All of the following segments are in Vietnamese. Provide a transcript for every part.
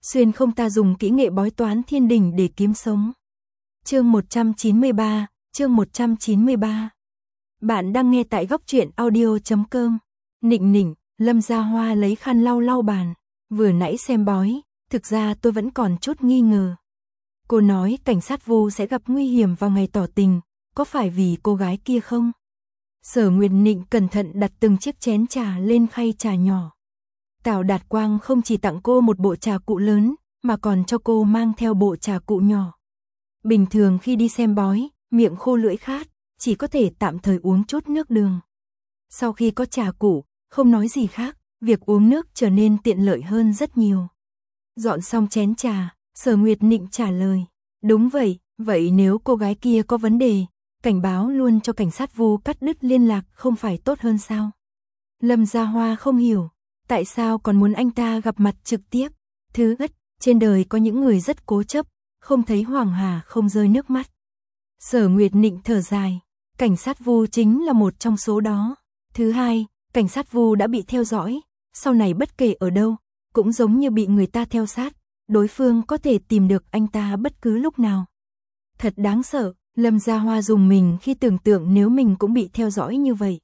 xuyên không ta dùng kỹ nghệ bói toán thiên đình để kiếm sống. Chương 193, chương 193. Bạn đang nghe tại goctruyện.audio.com. Nịnh nịnh, Lâm Gia Hoa lấy khăn lau lau bàn. Vừa nãy xem bói, thực ra tôi vẫn còn chút nghi ngờ. Cô nói cảnh sát Vu sẽ gặp nguy hiểm vào ngày tỏ tình, có phải vì cô gái kia không? Sở Nguyệt Nịnh cẩn thận đặt từng chiếc chén trà lên khay trà nhỏ. Tào Đạt Quang không chỉ tặng cô một bộ trà cụ lớn, mà còn cho cô mang theo bộ trà cụ nhỏ. Bình thường khi đi xem bói, miệng khô lưỡi khát, chỉ có thể tạm thời uống chút nước đường. Sau khi có trà cụ, không nói gì khác, việc uống nước trở nên tiện lợi hơn rất nhiều. Dọn xong chén trà, Sở Nguyệt Nịnh trả lời. Đúng vậy, vậy nếu cô gái kia có vấn đề, cảnh báo luôn cho cảnh sát Vu cắt đứt liên lạc không phải tốt hơn sao? Lâm Gia Hoa không hiểu, tại sao còn muốn anh ta gặp mặt trực tiếp? Thứ nhất, trên đời có những người rất cố chấp, không thấy Hoàng Hà không rơi nước mắt. Sở Nguyệt Nịnh thở dài, cảnh sát Vu chính là một trong số đó. Thứ hai, cảnh sát Vu đã bị theo dõi, sau này bất kể ở đâu, cũng giống như bị người ta theo sát, đối phương có thể tìm được anh ta bất cứ lúc nào. Thật đáng sợ, Lâm Gia Hoa rùng mình khi tưởng tượng nếu mình cũng bị theo dõi như vậy.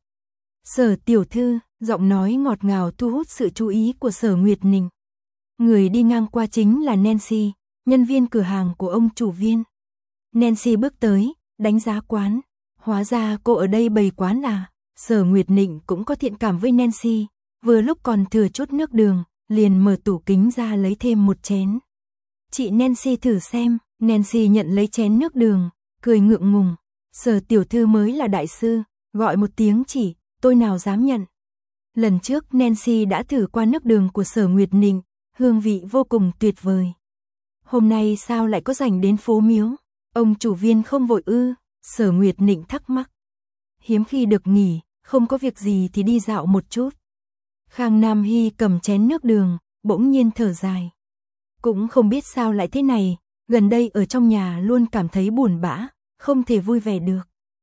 Sở tiểu thư, giọng nói ngọt ngào thu hút sự chú ý của Sở Nguyệt Nịnh. Người đi ngang qua chính là Nancy, nhân viên cửa hàng của ông chủ viên. Nancy bước tới, đánh giá quán. Hóa ra cô ở đây bày quán à? Sở Nguyệt Nịnh cũng có thiện cảm với Nancy, vừa lúc còn thừa chút nước đường, liền mở tủ kính ra lấy thêm một chén. Chị Nancy thử xem. Nancy nhận lấy chén nước đường, cười ngượng ngùng. Sở tiểu thư mới là đại sư, gọi một tiếng chỉ, tôi nào dám nhận. Lần trước Nancy đã thử qua nước đường của Sở Nguyệt Nịnh, hương vị vô cùng tuyệt vời. Hôm nay sao lại có rảnh đến phố Miếu? Ông chủ viên không vội ư? Sở Nguyệt Nịnh thắc mắc. Hiếm khi được nghỉ, không có việc gì thì đi dạo một chút. Khang Nam Hy cầm chén nước đường, bỗng nhiên thở dài. Cũng không biết sao lại thế này, gần đây ở trong nhà luôn cảm thấy buồn bã, không thể vui vẻ được.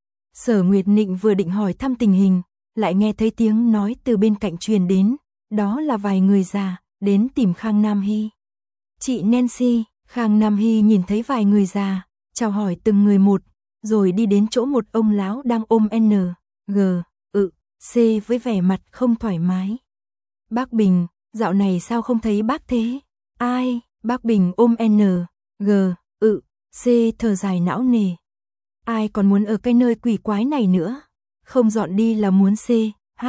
Sở Nguyệt Nịnh vừa định hỏi thăm tình hình, lại nghe thấy tiếng nói từ bên cạnh truyền đến, đó là vài người già, đến tìm Khang Nam Hy. Chị Nancy, Khang Nam Hy nhìn thấy vài người già, chào hỏi từng người một, rồi đi đến chỗ một ông lão đang ôm N, G, C với vẻ mặt không thoải mái. Bác Bình, dạo này sao không thấy bác thế? Ai? Bác Bình ôm N, G, C thở dài não nề. Ai còn muốn ở cái nơi quỷ quái này nữa? Không dọn đi là muốn C, H,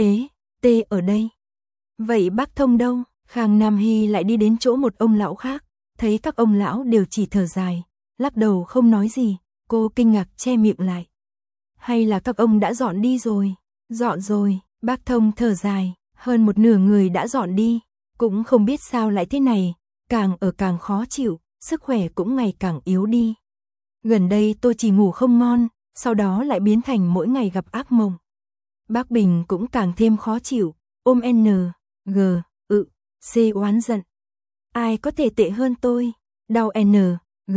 T ở đây. Vậy bác Thông đâu? Khang Nam Hy lại đi đến chỗ một ông lão khác, thấy các ông lão đều chỉ thở dài, lắc đầu không nói gì, cô kinh ngạc che miệng lại. Hay là các ông đã dọn đi rồi? Dọn rồi, bác Thông thở dài, hơn một nửa người đã dọn đi, cũng không biết sao lại thế này, càng ở càng khó chịu, sức khỏe cũng ngày càng yếu đi. Gần đây tôi chỉ ngủ không ngon, sau đó lại biến thành mỗi ngày gặp ác mộng. Bác Bình cũng càng thêm khó chịu, ôm N, G, C oán giận. Ai có thể tệ hơn tôi? Đau N, G,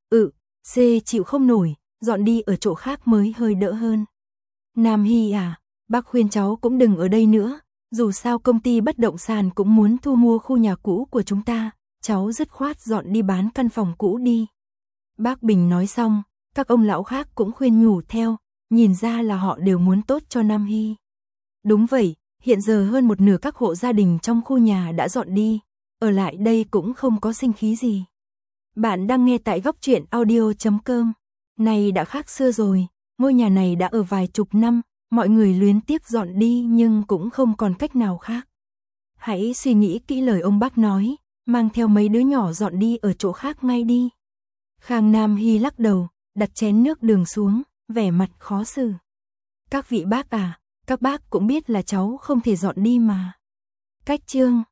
C chịu không nổi, dọn đi ở chỗ khác mới hơi đỡ hơn. Nam Hy à, bác khuyên cháu cũng đừng ở đây nữa, dù sao công ty bất động sản cũng muốn thu mua khu nhà cũ của chúng ta, cháu dứt khoát dọn đi bán căn phòng cũ đi. Bác Bình nói xong, các ông lão khác cũng khuyên nhủ theo, nhìn ra là họ đều muốn tốt cho Nam Hy. Đúng vậy, hiện giờ hơn một nửa các hộ gia đình trong khu nhà đã dọn đi, ở lại đây cũng không có sinh khí gì. Bạn đang nghe tại goctruyện.audio.com. Này đã khác xưa rồi, ngôi nhà này đã ở vài chục năm, mọi người luyến tiếc dọn đi nhưng cũng không còn cách nào khác. Hãy suy nghĩ kỹ lời ông bác nói, mang theo mấy đứa nhỏ dọn đi ở chỗ khác ngay đi. Khang Nam Hy lắc đầu, đặt chén nước đường xuống, vẻ mặt khó xử. Các vị bác à, các bác cũng biết là cháu không thể dọn đi mà. Cách chương